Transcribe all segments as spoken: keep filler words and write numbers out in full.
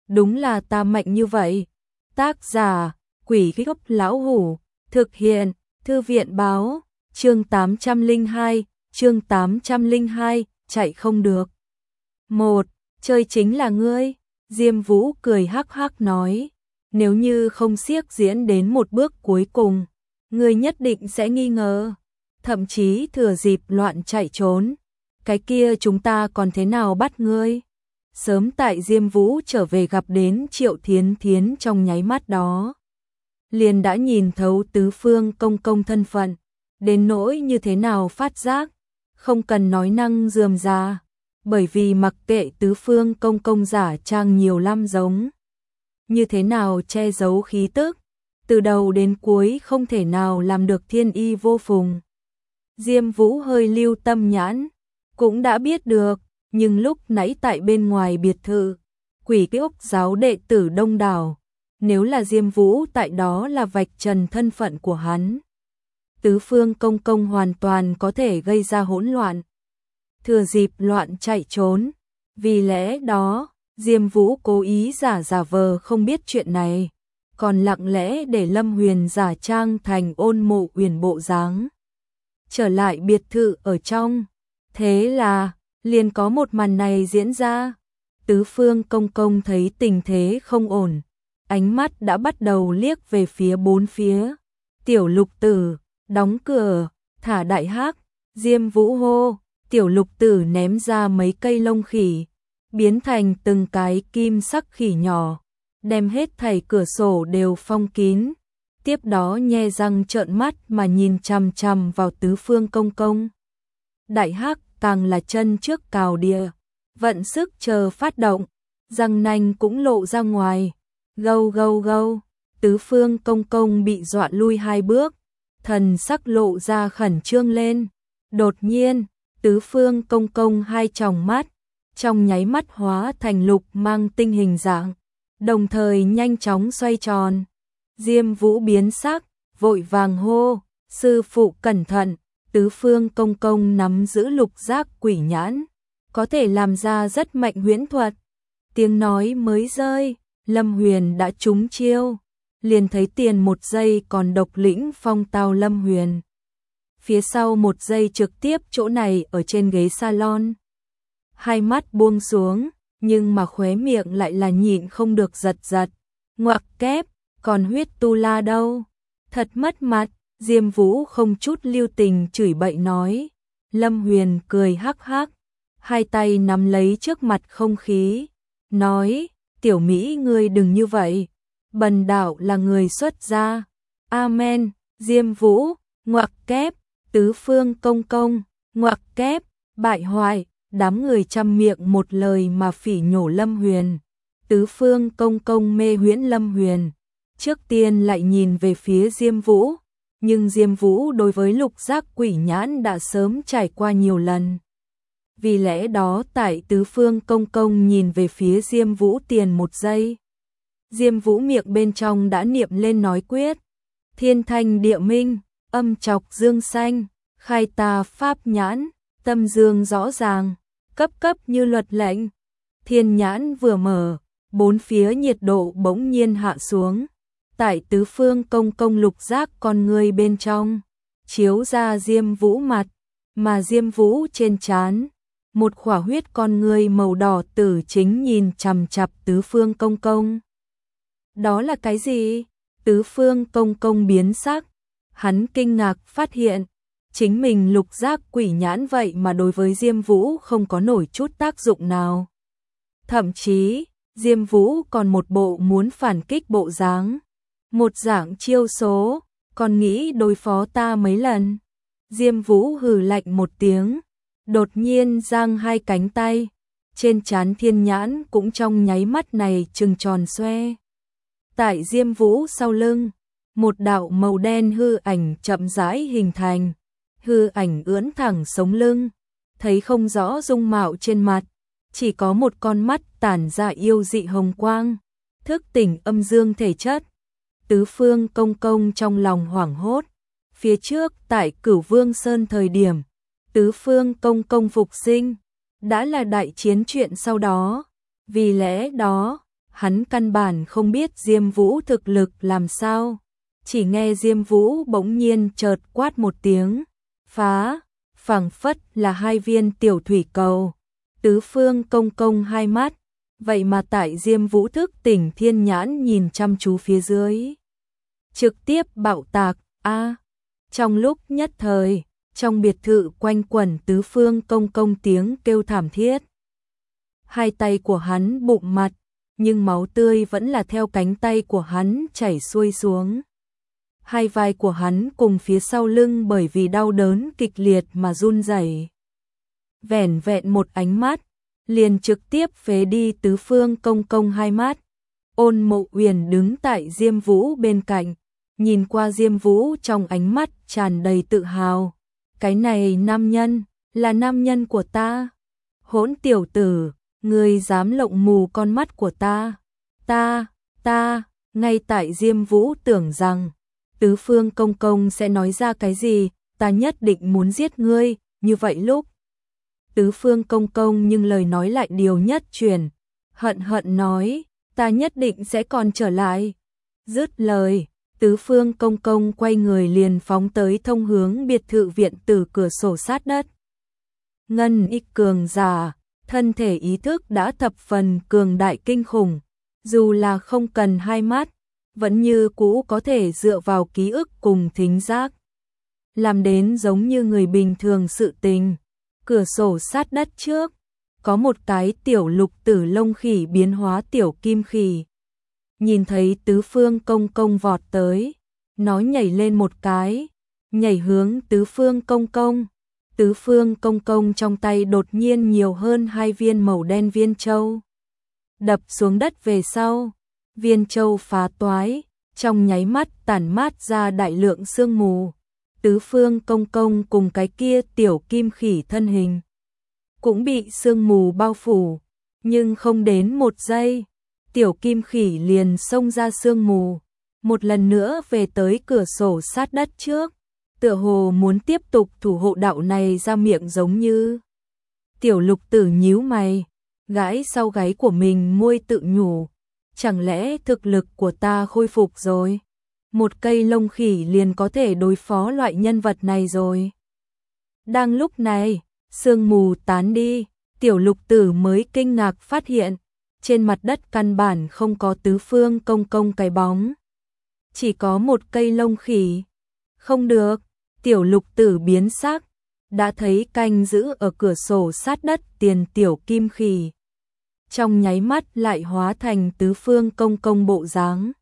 đúng là ta mạnh như vậy. Tác giả, Quỷ Gốc Lão Hủ, thực hiện, Thư viện báo, chương tám trăm lẻ hai, chương tám trăm lẻ hai, chạy không được. Một, chơi chính là ngươi, Diêm Vũ cười hắc hắc nói, nếu như không siếc diễn đến một bước cuối cùng, ngươi nhất định sẽ nghi ngờ, thậm chí thừa dịp loạn chạy trốn. Cái kia chúng ta còn thế nào bắt ngươi? Sớm tại Diêm Vũ trở về gặp đến Triệu Thiến Thiến trong nháy mắt đó, liền đã nhìn thấu Tứ Phương Công Công thân phận, đến nỗi như thế nào phát giác, không cần nói năng rườm rà, bởi vì mặc kệ Tứ Phương Công Công giả trang nhiều lắm giống, như thế nào che giấu khí tức, từ đầu đến cuối không thể nào làm được thiên y vô phùng. Diêm Vũ hơi lưu tâm nhãn, cũng đã biết được, nhưng lúc nãy tại bên ngoài biệt thự, Quỷ Ốc giáo đệ tử đông đảo, nếu là Diêm Vũ tại đó là vạch trần thân phận của hắn. Tứ Phương Công Công hoàn toàn có thể gây ra hỗn loạn, thừa dịp loạn chạy trốn, vì lẽ đó, Diêm Vũ cố ý giả giả vờ không biết chuyện này, còn lặng lẽ để Lâm Huyền giả trang thành Ôn Mộ Uyển bộ dáng, trở lại biệt thự ở trong. Thế là, liền có một màn này diễn ra. Tứ Phương Công Công thấy tình thế không ổn, ánh mắt đã bắt đầu liếc về phía bốn phía. Tiểu Lục Tử, đóng cửa, thả đại hắc, Diêm Vũ hô, Tiểu Lục Tử ném ra mấy cây lông khỉ, biến thành từng cái kim sắc khỉ nhỏ, đem hết thảy cửa sổ đều phong kín. Tiếp đó nhe răng trợn mắt mà nhìn chằm chằm vào Tứ Phương Công Công. Đại hắc càng là chân trước cào địa, vận sức chờ phát động, răng nanh cũng lộ ra ngoài, gâu gâu gâu, Tứ Phương Công Công bị dọa lui hai bước, thần sắc lộ ra khẩn trương lên. Đột nhiên, Tứ Phương Công Công hai tròng mắt, trong nháy mắt hóa thành lục mang tinh hình dạng, đồng thời nhanh chóng xoay tròn. Diêm Vũ biến sắc, vội vàng hô, sư phụ cẩn thận. Tứ Phương Công Công nắm giữ lục giác quỷ nhãn, có thể làm ra rất mạnh huyễn thuật. Tiếng nói mới rơi, Lâm Huyền đã trúng chiêu, liền thấy tiền một giây còn độc lĩnh phong tao Lâm Huyền. Phía sau một giây trực tiếp chỗ này ở trên ghế salon. Hai mắt buông xuống, nhưng mà khóe miệng lại là nhịn không được giật giật. Ngoặc kép, còn huyết tu la đâu? Thật mất mặt. Diêm Vũ không chút lưu tình chửi bậy nói. Lâm Huyền cười hắc hắc, hai tay nắm lấy trước mặt không khí, nói, tiểu Mỹ ngươi đừng như vậy, bần đạo là người xuất gia. Amen. Diêm Vũ, ngoặc kép, Tứ Phương Công Công, ngoặc kép, bại hoại, đám người trăm miệng một lời mà phỉ nhổ Lâm Huyền. Tứ Phương Công Công mê huyễn Lâm Huyền, trước tiên lại nhìn về phía Diêm Vũ. Nhưng Diêm Vũ đối với lục giác quỷ nhãn đã sớm trải qua nhiều lần. Vì lẽ đó tại Tứ Phương Công Công nhìn về phía Diêm Vũ tiền một giây. Diêm Vũ miệng bên trong đã niệm lên nói quyết. Thiên thanh địa minh, âm chọc dương xanh, khai tà pháp nhãn, tâm dương rõ ràng, cấp cấp như luật lệnh. Thiên nhãn vừa mở, bốn phía nhiệt độ bỗng nhiên hạ xuống. Tại Tứ Phương Công Công lục giác con người bên trong, chiếu ra Diêm Vũ mặt, mà Diêm Vũ trên trán, một khỏa huyết con người màu đỏ tử chính nhìn chằm chằm Tứ Phương Công Công. Đó là cái gì? Tứ Phương Công Công biến sắc, hắn kinh ngạc phát hiện, chính mình lục giác quỷ nhãn vậy mà đối với Diêm Vũ không có nổi chút tác dụng nào. Thậm chí, Diêm Vũ còn một bộ muốn phản kích bộ dáng. Một dạng chiêu số, còn nghĩ đối phó ta mấy lần. Diêm Vũ hừ lạnh một tiếng, đột nhiên giang hai cánh tay, trên trán thiên nhãn cũng trong nháy mắt này trừng tròn xoe. Tại Diêm Vũ sau lưng, một đạo màu đen hư ảnh chậm rãi hình thành, hư ảnh ưỡn thẳng sống lưng, thấy không rõ dung mạo trên mặt, chỉ có một con mắt tản ra yêu dị hồng quang, thức tỉnh âm dương thể chất. Tứ Phương Công Công trong lòng hoảng hốt, phía trước tại Cửu Vương Sơn thời điểm, Tứ Phương Công Công phục sinh, đã là đại chiến chuyện sau đó, vì lẽ đó, Hắn căn bản không biết Diêm Vũ thực lực làm sao, chỉ nghe Diêm Vũ bỗng nhiên chợt quát một tiếng, phá, phảng phất là hai viên tiểu thủy cầu. Tứ Phương Công Công hai mắt, vậy mà tại Diêm Vũ thức tỉnh thiên nhãn nhìn chăm chú phía dưới. Trực tiếp bạo tạc, a trong lúc nhất thời, trong biệt thự quanh quẩn Tứ Phương Công Công tiếng kêu thảm thiết. Hai tay của hắn bụng mặt, nhưng máu tươi vẫn là theo cánh tay của hắn chảy xuôi xuống. Hai vai của hắn cùng phía sau lưng bởi vì đau đớn kịch liệt mà run rẩy. Vẻn vẹn một ánh mắt, liền trực tiếp phế đi Tứ Phương Công Công hai mắt. Ôn Mộ Uyển đứng tại Diêm Vũ bên cạnh, nhìn qua Diêm Vũ trong ánh mắt tràn đầy tự hào. Cái này nam nhân, là nam nhân của ta. Hỗn tiểu tử, ngươi dám lộng mù con mắt của ta. Ta, ta, ngay tại Diêm Vũ tưởng rằng Tứ Phương Công Công sẽ nói ra cái gì, ta nhất định muốn giết ngươi, như vậy lúc Tứ Phương Công Công nhưng lời nói lại điều nhất chuyển, hận hận nói, ta nhất định sẽ còn trở lại. Dứt lời, Tứ Phương Công Công quay người liền phóng tới thông hướng biệt thự viện tử cửa sổ sát đất. Ngân Y cường giả, thân thể ý thức đã thập phần cường đại kinh khủng, dù là không cần hai mắt, vẫn như cũ có thể dựa vào ký ức cùng thính giác, làm đến giống như người bình thường sự tình. Cửa sổ sát đất trước, có một cái tiểu lục tử lông khỉ biến hóa tiểu kim khỉ. Nhìn thấy Tứ Phương Công Công vọt tới, nó nhảy lên một cái, nhảy hướng Tứ Phương Công Công. Tứ Phương Công Công trong tay đột nhiên nhiều hơn hai viên màu đen viên châu. Đập xuống đất về sau, viên châu phá toái, trong nháy mắt tản mát ra đại lượng sương mù. Tứ Phương Công Công cùng cái kia tiểu kim khỉ thân hình cũng bị sương mù bao phủ, nhưng không đến một giây, tiểu kim khỉ liền xông ra sương mù, một lần nữa về tới cửa sổ sát đất trước, tựa hồ muốn tiếp tục thủ hộ đạo này ra miệng giống như. Tiểu lục tử nhíu mày, gãi sau gáy của mình môi tự nhủ, chẳng lẽ thực lực của ta khôi phục rồi? Một cây lông khỉ liền có thể đối phó loại nhân vật này rồi. Đang lúc này, sương mù tán đi, tiểu lục tử mới kinh ngạc phát hiện, trên mặt đất căn bản không có Tứ Phương Công Công cái bóng. Chỉ có một cây lông khỉ. Không được, tiểu lục tử biến sắc, đã thấy canh giữ ở cửa sổ sát đất tiền tiểu kim khỉ. Trong nháy mắt lại hóa thành Tứ Phương Công Công bộ dáng.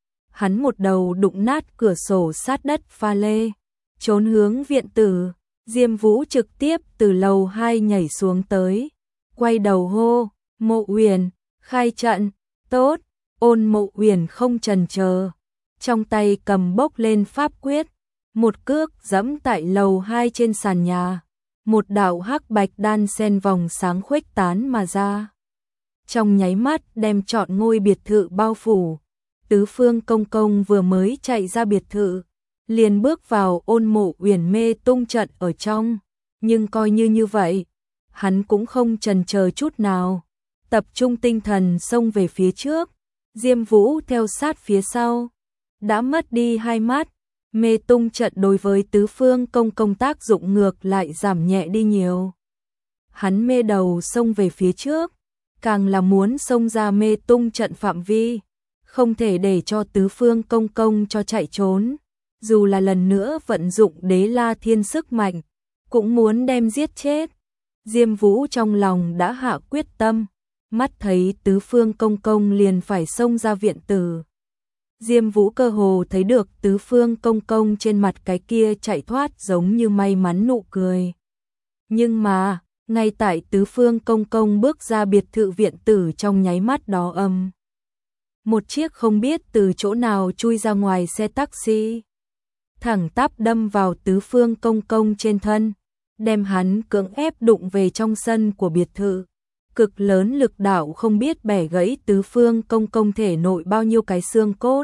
Hắn một đầu đụng nát cửa sổ sát đất pha lê, trốn hướng viện tử. Diêm Vũ trực tiếp từ lầu hai nhảy xuống tới, quay đầu hô, Mộ Uyển, khai trận, tốt. Ôn Mộ Uyển không chần chờ, trong tay cầm bốc lên pháp quyết, một cước giẫm tại lầu hai trên sàn nhà, một đạo hắc bạch đan sen vòng sáng khuếch tán mà ra. Trong nháy mắt đem trọn ngôi biệt thự bao phủ. Tứ Phương Công Công vừa mới chạy ra biệt thự, liền bước vào Ôn Mộ Uyển mê tung trận ở trong, nhưng coi như như vậy, hắn cũng không chần chờ chút nào, tập trung tinh thần xông về phía trước. Diêm Vũ theo sát phía sau, đã mất đi hai mắt, mê tung trận đối với Tứ Phương Công Công tác dụng ngược lại giảm nhẹ đi nhiều. Hắn mê đầu xông về phía trước, càng là muốn xông ra mê tung trận phạm vi, không thể để cho Tứ Phương Công Công cho chạy trốn. Dù là lần nữa vận dụng Đế La Thiên sức mạnh, cũng muốn đem giết chết. Diêm Vũ trong lòng đã hạ quyết tâm, mắt thấy Tứ Phương Công Công liền phải xông ra viện tử. Diêm Vũ cơ hồ thấy được Tứ Phương Công Công trên mặt cái kia chạy thoát giống như may mắn nụ cười. Nhưng mà, ngay tại Tứ Phương Công Công bước ra biệt thự viện tử trong nháy mắt đó âm. Một chiếc không biết từ chỗ nào chui ra ngoài xe taxi, thẳng tắp đâm vào Tứ Phương Công Công trên thân, đem hắn cưỡng ép đụng về trong sân của biệt thự. Cực lớn lực đạo không biết bẻ gãy Tứ Phương Công Công thể nội bao nhiêu cái xương cốt.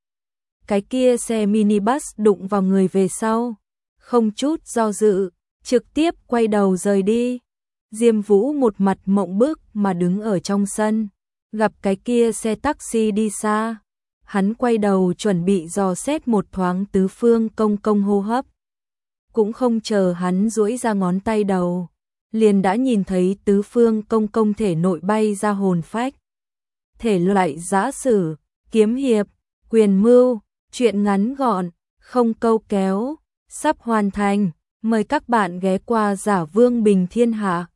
Cái kia xe minibus đụng vào người về sau, không chút do dự, trực tiếp quay đầu rời đi. Diêm Vũ một mặt mộng bức mà đứng ở trong sân, gặp cái kia xe taxi đi xa. Hắn quay đầu chuẩn bị dò xét một thoáng Tứ Phương Công Công hô hấp. Cũng không chờ hắn duỗi ra ngón tay đầu, liền đã nhìn thấy Tứ Phương Công Công thể nội bay ra hồn phách. Thể loại giã sử, kiếm hiệp, quyền mưu, truyện ngắn gọn, không câu kéo, sắp hoàn thành. Mời các bạn ghé qua Giả Vương Bình Thiên Hạ.